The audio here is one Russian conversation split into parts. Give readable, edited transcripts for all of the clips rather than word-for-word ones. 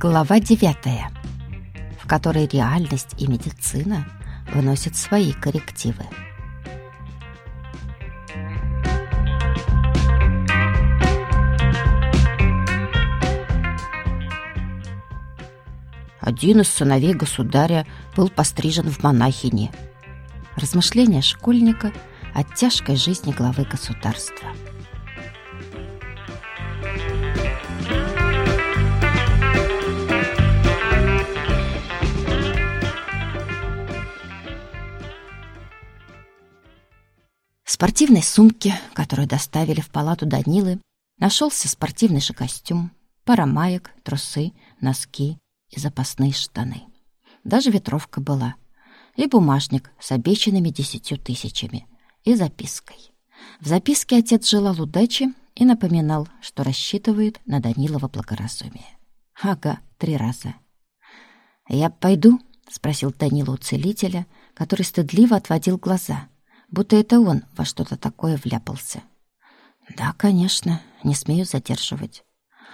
Глава 9, в которой реальность и медицина вносят свои коррективы. Один из сыновей государя был пострижен в монахини. Размышления школьника о тяжкой жизни главы государства. В спортивной сумке, которую доставили в палату Данилы, нашелся спортивный же костюм, пара маек, трусы, носки и запасные штаны. Даже ветровка была. И бумажник с обещанными 10 000 и запиской. В записке отец желал удачи и напоминал, что рассчитывает на Данилова благоразумие. Ага, 3 раза. «Я пойду?» — спросил Данила у целителя, который стыдливо отводил глаза, будто это он во что-то такое вляпался. «Да, конечно, не смею задерживать».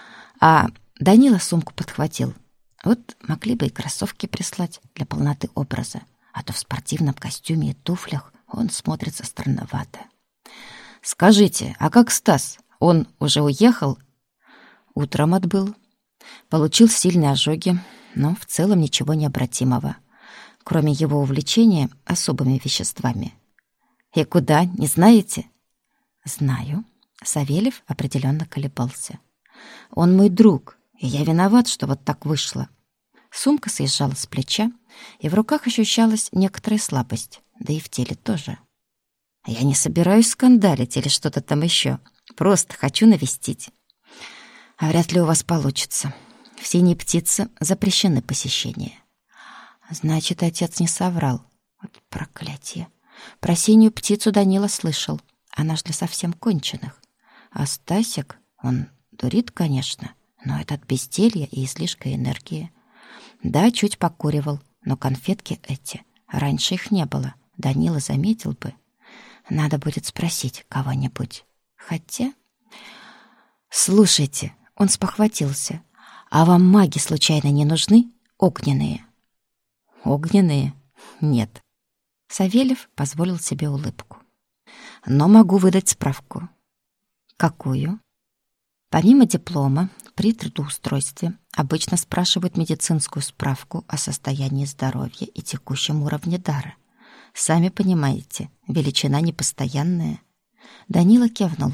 А Данила сумку подхватил. Вот могли бы и кроссовки прислать для полноты образа, а то в спортивном костюме и туфлях он смотрится странновато. «Скажите, а как Стас? Он уже уехал?» «Утром отбыл. Получил сильные ожоги, но в целом ничего необратимого, кроме его увлечения особыми веществами». «И куда, не знаете?» «Знаю». Савельев определенно колебался. «Он мой друг, и я виноват, что вот так вышло». Сумка съезжала с плеча, и в руках ощущалась некоторая слабость, да и в теле тоже. «Я не собираюсь скандалить или что-то там еще. Просто хочу навестить». «А вряд ли у вас получится. В «Синей птице» запрещены посещения». «Значит, отец не соврал. Вот проклятие. Про «Синюю птицу» Данила слышал. Она ж для совсем конченых. А Стасик, он дурит, конечно, но это от безделья и излишка энергии. Да, чуть покуривал, но конфетки эти, раньше их не было, Данила заметил бы. Надо будет спросить кого-нибудь. Хотя... Слушайте, он спохватился. А вам маги случайно не нужны? Огненные? Огненные? Нет. Савельев позволил себе улыбку. Но могу выдать справку. Какую? Помимо диплома, при трудоустройстве обычно спрашивают медицинскую справку о состоянии здоровья и текущем уровне дара. Сами понимаете, величина непостоянная. Данила кивнул.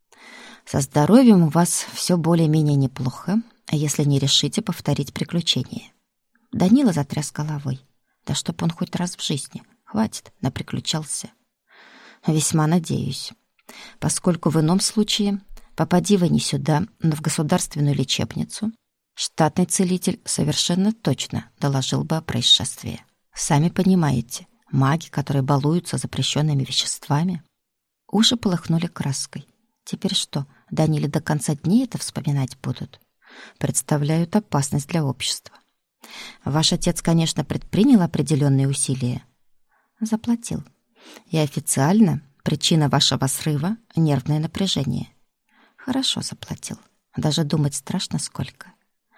Со здоровьем у вас все более-менее неплохо, если не решите повторить приключение. Данила затряс головой. Да чтоб он хоть раз в жизни. Хватит, наприключался. Весьма надеюсь. Поскольку в ином случае, попади вы не сюда, но в государственную лечебницу, штатный целитель совершенно точно доложил бы о происшествии. Сами понимаете, маги, которые балуются запрещенными веществами. Уши полыхнули краской. Теперь что, Даниле до конца дней это вспоминать будут? Представляют опасность для общества. Ваш отец, конечно, предпринял определенные усилия. Заплатил. И официально причина вашего срыва — нервное напряжение. Хорошо заплатил. Даже думать страшно сколько.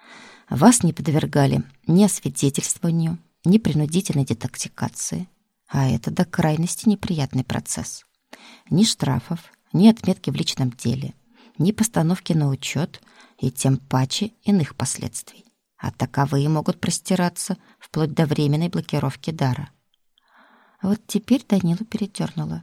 Вас не подвергали ни освидетельствованию, ни принудительной детоксикации. А это до крайности неприятный процесс. Ни штрафов, ни отметки в личном деле, ни постановки на учет и тем паче иных последствий. А таковые могут простираться вплоть до временной блокировки дара. Вот теперь Данилу передёрнуло.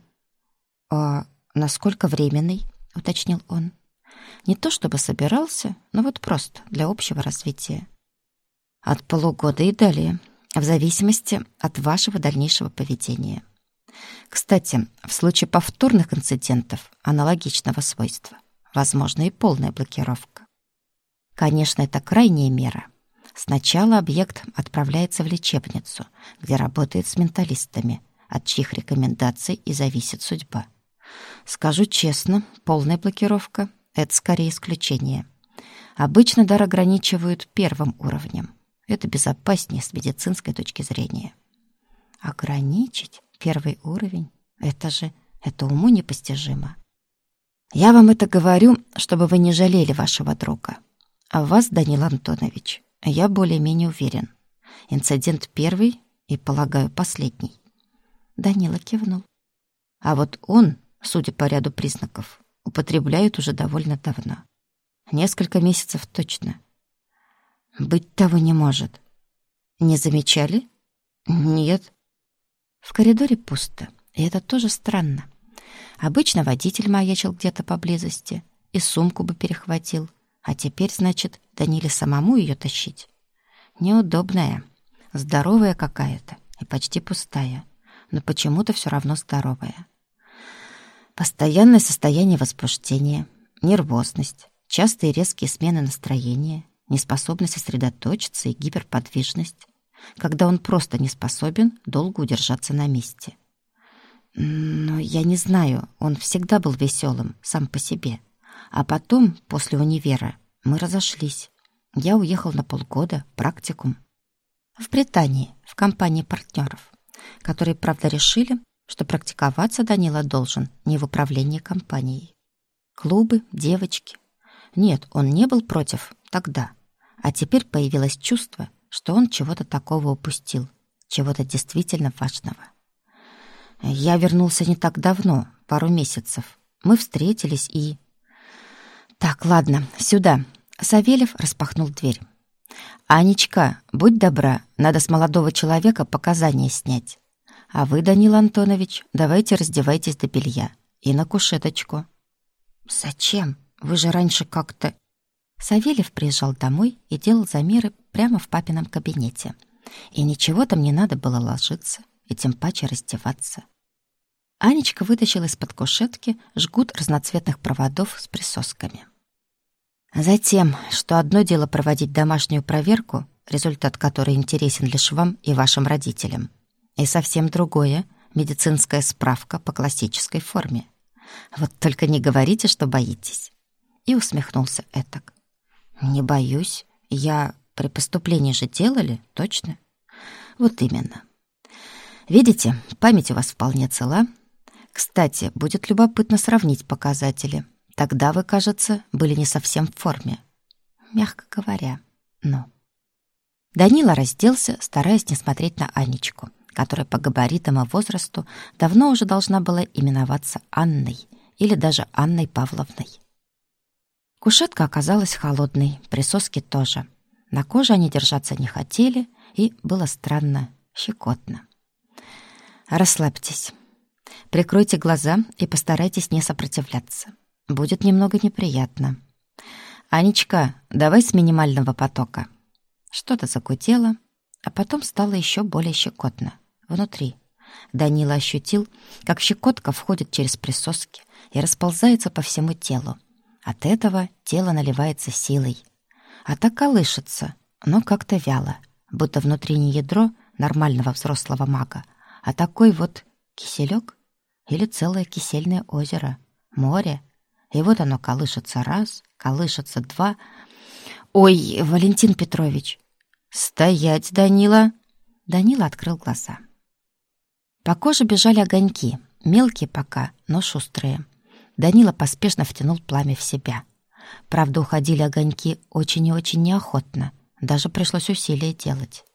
«А насколько временный?» — уточнил он. «Не то чтобы собирался, но вот просто для общего развития». «От полугода и далее, в зависимости от вашего дальнейшего поведения. Кстати, в случае повторных инцидентов аналогичного свойства возможна и полная блокировка. Конечно, это крайняя мера. Сначала объект отправляется в лечебницу, где работает с менталистами, от чьих рекомендаций и зависит судьба. Скажу честно, полная блокировка — это скорее исключение. Обычно дар ограничивают 1 уровнем. Это безопаснее с медицинской точки зрения. Ограничить 1 уровень? Это уму непостижимо. Я вам это говорю, чтобы вы не жалели вашего друга. А вас, Данил Антонович, я более-менее уверен. Инцидент первый и, полагаю, последний. Данила кивнул. А вот он, судя по ряду признаков, употребляет уже довольно давно. Несколько месяцев точно. Быть того не может. Не замечали? Нет. В коридоре пусто, и это тоже странно. Обычно водитель маячил где-то поблизости и сумку бы перехватил, а теперь, значит, Даниле самому ее тащить. Неудобная, здоровая какая-то и почти пустая, но почему-то все равно здоровая. Постоянное состояние возбуждения, нервозность, частые резкие смены настроения, неспособность сосредоточиться и гиперподвижность, когда он просто не способен долго удержаться на месте. Но я не знаю, он всегда был веселым сам по себе. А потом, после универа, мы разошлись. Я уехал на полгода в практикум. В Британии, в компании партнеров, которые, правда, решили, что практиковаться Данила должен не в управлении компанией. Клубы, девочки. Нет, он не был против тогда. А теперь появилось чувство, что он чего-то такого упустил, чего-то действительно важного. Я вернулся не так давно, пару месяцев. Мы встретились и... Так, ладно, сюда. Савельев распахнул дверь. «Анечка, будь добра, надо с молодого человека показания снять. А вы, Данил Антонович, давайте раздевайтесь до белья и на кушеточку». «Зачем? Вы же раньше как-то...» Савельев приезжал домой и делал замеры прямо в папином кабинете. И ничего там не надо было ложиться, и тем паче раздеваться. Анечка вытащила из-под кушетки жгут разноцветных проводов с присосками. Затем, что одно дело проводить домашнюю проверку, результат которой интересен лишь вам и вашим родителям, и совсем другое — медицинская справка по классической форме. Вот только не говорите, что боитесь. И усмехнулся этак. Не боюсь. Я при поступлении же делали, точно? Вот именно. Видите, память у вас вполне цела. Кстати, будет любопытно сравнить показатели. Тогда вы, кажется, были не совсем в форме. Мягко говоря, но... Данила разделся, стараясь не смотреть на Анечку, которая по габаритам и возрасту давно уже должна была именоваться Анной или даже Анной Павловной. Кушетка оказалась холодной, присоски тоже. На коже они держаться не хотели, и было странно, щекотно. Расслабьтесь. Прикройте глаза и постарайтесь не сопротивляться. Будет немного неприятно. «Анечка, давай с минимального потока». Что-то загудело, а потом стало еще более щекотно. Внутри. Данила ощутил, как щекотка входит через присоски и расползается по всему телу. От этого тело наливается силой. А так колышется, но как-то вяло, будто внутреннее ядро нормального взрослого мага, а такой вот киселек или целое кисельное озеро, море. И вот оно колышется раз, колышется два. «Ой, Валентин Петрович!» «Стоять, Данила!» Данила открыл глаза. По коже бежали огоньки, мелкие пока, но шустрые. Данила поспешно втянул пламя в себя. Правда, уходили огоньки очень и очень неохотно. Даже пришлось усилия делать.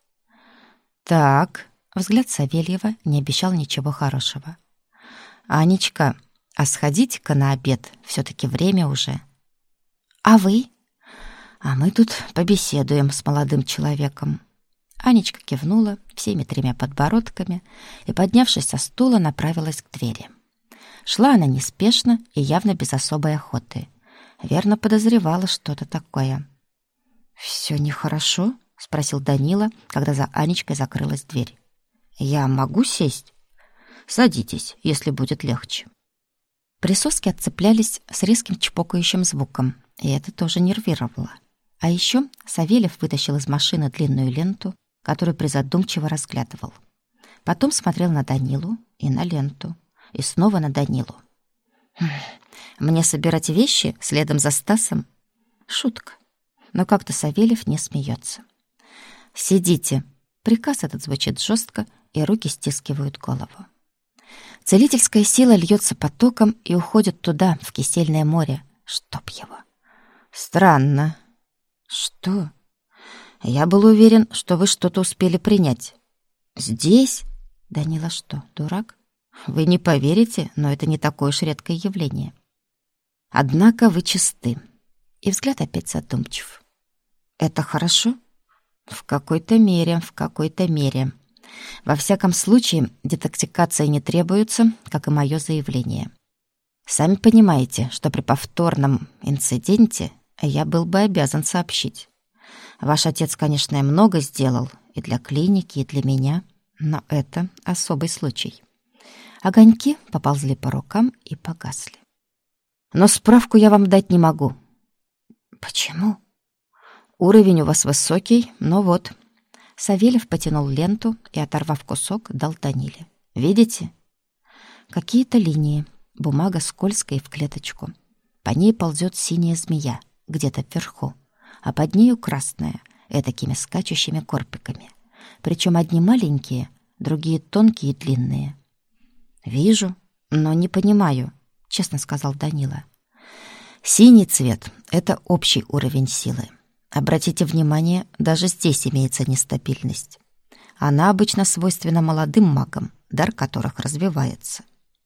«Так», — взгляд Савельева не обещал ничего хорошего. «Анечка, а сходите-ка на обед, все-таки время уже». «А вы?» «А мы тут побеседуем с молодым человеком». Анечка кивнула всеми тремя подбородками и, поднявшись со стула, направилась к двери. Шла она неспешно и явно без особой охоты. Верно подозревала что-то такое. «Все нехорошо?» — спросил Данила, когда за Анечкой закрылась дверь. «Я могу сесть?» «Садитесь, если будет легче». Присоски отцеплялись с резким чпокающим звуком, и это тоже нервировало. А еще Савельев вытащил из машины длинную ленту, которую призадумчиво разглядывал. Потом смотрел на Данилу и на ленту, и снова на Данилу. «Мне собирать вещи следом за Стасом?» Шутка. Но как-то Савельев не смеется. «Сидите». Приказ этот звучит жестко, и руки стискивают голову. Целительская сила льется потоком и уходит туда, в кисельное море. Чтоб его. Странно. Что? Я был уверен, что вы что-то успели принять. Здесь? Данила что, дурак? Вы не поверите, но это не такое уж редкое явление. Однако вы чисты. И взгляд опять задумчив. Это хорошо? В какой-то мере, в какой-то мере. Во всяком случае, детоксикация не требуется, как и мое заявление. Сами понимаете, что при повторном инциденте я был бы обязан сообщить. Ваш отец, конечно, много сделал и для клиники, и для меня, но это особый случай. Огоньки поползли по рукам и погасли. Но справку я вам дать не могу. Почему? Уровень у вас высокий, но вот. Савельев потянул ленту и, оторвав кусок, дал Даниле. Видите? Какие-то линии. Бумага скользкая и в клеточку. По ней ползет синяя змея, где-то вверху, а под нею красная, этакими скачущими корпиками. Причем одни маленькие, другие тонкие и длинные. «Вижу, но не понимаю», — честно сказал Данила. «Синий цвет — это общий уровень силы. Обратите внимание, даже здесь имеется нестабильность. Она обычно свойственна молодым магам, дар которых развивается.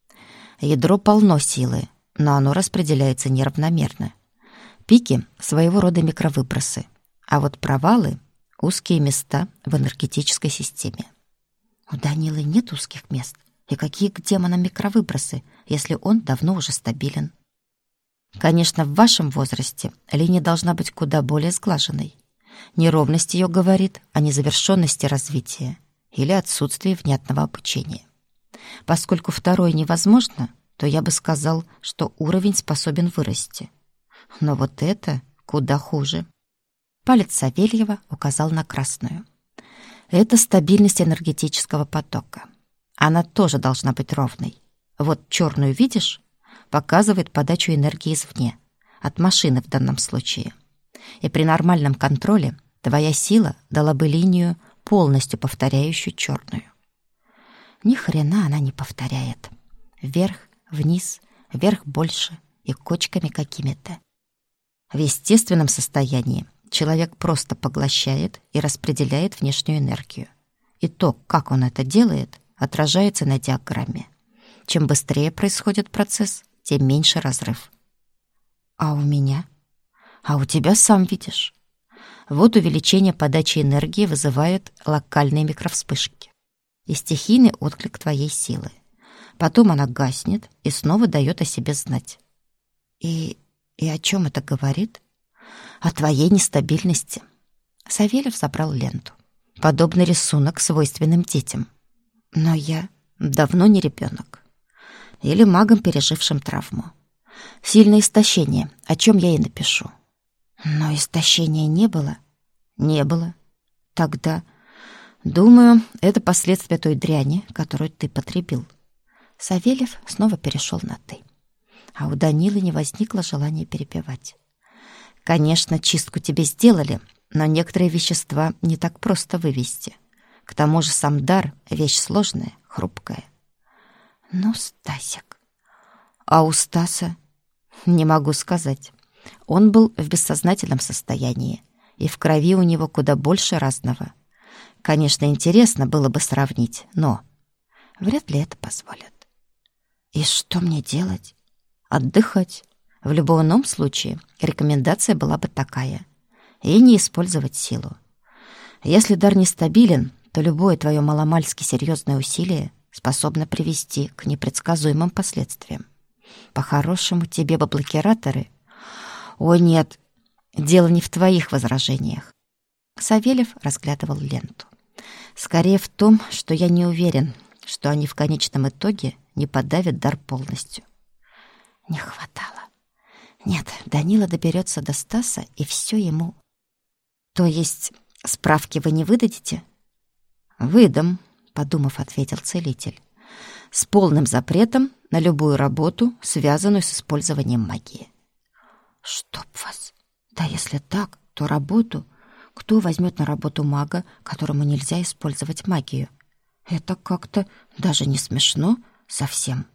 Ядро полно силы, но оно распределяется неравномерно. Пики — своего рода микровыбросы, а вот провалы — узкие места в энергетической системе. У Данилы нет узких мест. И какие к демонам микровыбросы, если он давно уже стабилен? Конечно, в вашем возрасте линия должна быть куда более сглаженной. Неровность ее говорит о незавершенности развития или отсутствии внятного обучения. Поскольку второе невозможно, то я бы сказал, что уровень способен вырасти. Но вот это куда хуже. Палец Савельева указал на красную. Это стабильность энергетического потока. Она тоже должна быть ровной. Вот черную видишь? Показывает подачу энергии извне, от машины в данном случае. И при нормальном контроле твоя сила дала бы линию, полностью повторяющую черную. Ни хрена она не повторяет. Вверх, вниз, вверх больше и кочками какими-то. В естественном состоянии человек просто поглощает и распределяет внешнюю энергию. И то, как он это делает, отражается на диаграмме. Чем быстрее происходит процесс, тем меньше разрыв. А у меня? А у тебя сам видишь. Вот увеличение подачи энергии вызывает локальные микровспышки и стихийный отклик твоей силы. Потом она гаснет и снова дает о себе знать. И о чем это говорит? О твоей нестабильности. Савельев забрал ленту. Подобный рисунок свойственным детям. Но я давно не ребенок. Или магом, пережившим травму. Сильное истощение, о чем я и напишу. Но истощения не было? Не было. Тогда, думаю, это последствия той дряни, которую ты потребил. Савельев снова перешел на «ты». А у Данилы не возникло желания перебивать. Конечно, чистку тебе сделали, но некоторые вещества не так просто вывести. К тому же сам дар — вещь сложная, хрупкая. Ну, Стасик. А у Стаса? Не могу сказать. Он был в бессознательном состоянии, и в крови у него куда больше разного. Конечно, интересно было бы сравнить, но вряд ли это позволят. И что мне делать? Отдыхать. В любом ином случае рекомендация была бы такая. И не использовать силу. Если дар нестабилен, то любое твое маломальски серьезное усилие способно привести к непредсказуемым последствиям. По-хорошему, тебе бы блокираторы. О, нет, дело не в твоих возражениях. Савельев разглядывал ленту. Скорее в том, что я не уверен, что они в конечном итоге не подавят дар полностью. Не хватало. Нет, Данила доберется до Стаса, и все ему. То есть справки вы не выдадите? Выдам, подумав, ответил целитель. С полным запретом на любую работу, связанную с использованием магии. Чтоб вас! Да если так, то работу... Кто возьмет на работу мага, которому нельзя использовать магию? Это как-то даже не смешно совсем.